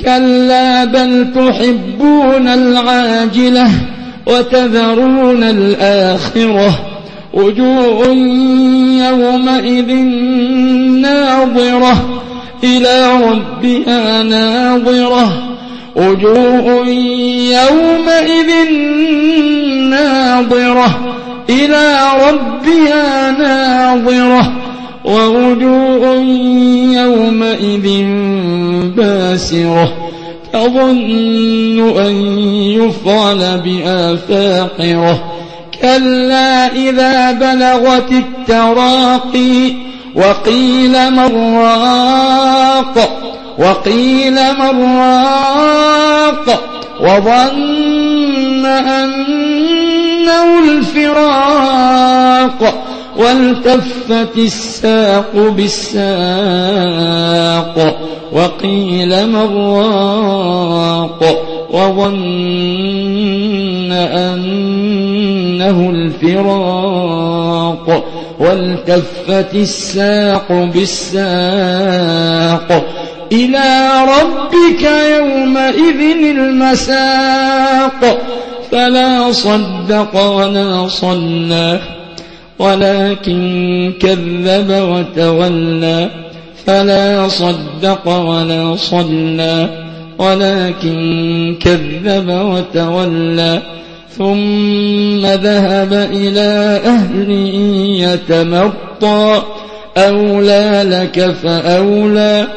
كلا بل تحبون العاجلة وتذرون الآخرة وجوه يومئذ ناظرة إلى ربها ناظرة وجوه يومئذ ناظرة إلى ربها ناظرة ووجوه يومئذ باسرة تظن أن يفعل بها فاقرة كلا إذا بلغت التراقي وقيل من راق وظن أنه الفراق والتفت الساق بالساق وقيل من راق وظن أنه الفراق والتفت الساق بالساق إلى ربك يومئذ المساق فلا صدق ولا صلى ولكن كذب وتولى فلا صدق ولا صلى ولكن كذب وتولى ثم ذهب إلى أهله يتمطى أولى لك فأولى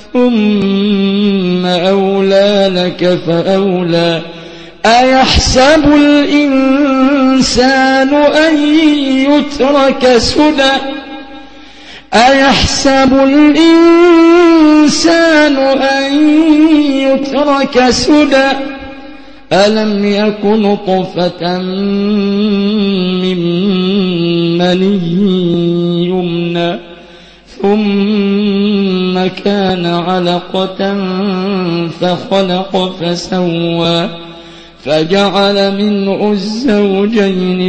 ثم أولى لك فأولى أيحسب الإنسان أن يترك سدى أيحسب الإنسان أن يترك سدى ألم يك نطفة من مني يمنى ثم كان علقة فخلق فسوى فجعل منه الزوجين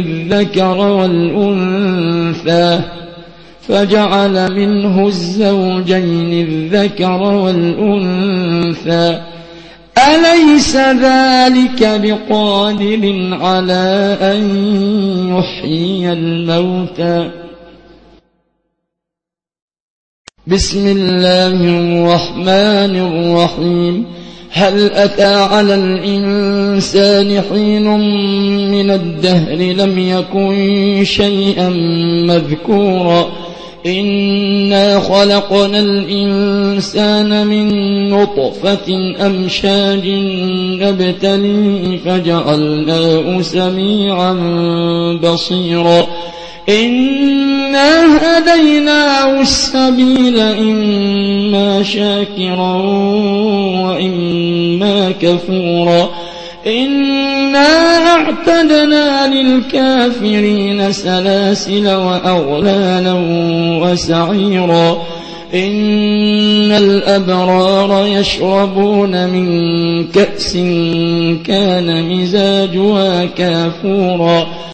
الذكر والأنثى أليس ذلك بقادر على أن يحيي الموتى بسم الله الرحمن الرحيم هل أتى على الإنسان حين من الدهر لم يكن شيئا مذكورا إنا خلقنا الإنسان من نطفة أمشاج نبتليه فجعلناه سميعا بصيرا إنا هديناه السبيل إما شاكرا وإما كفورا إنا أعتدنا للكافرين سلاسل وأغلالا وسعيرا إن الأبرار يشربون من كأس كان مزاجها كافورا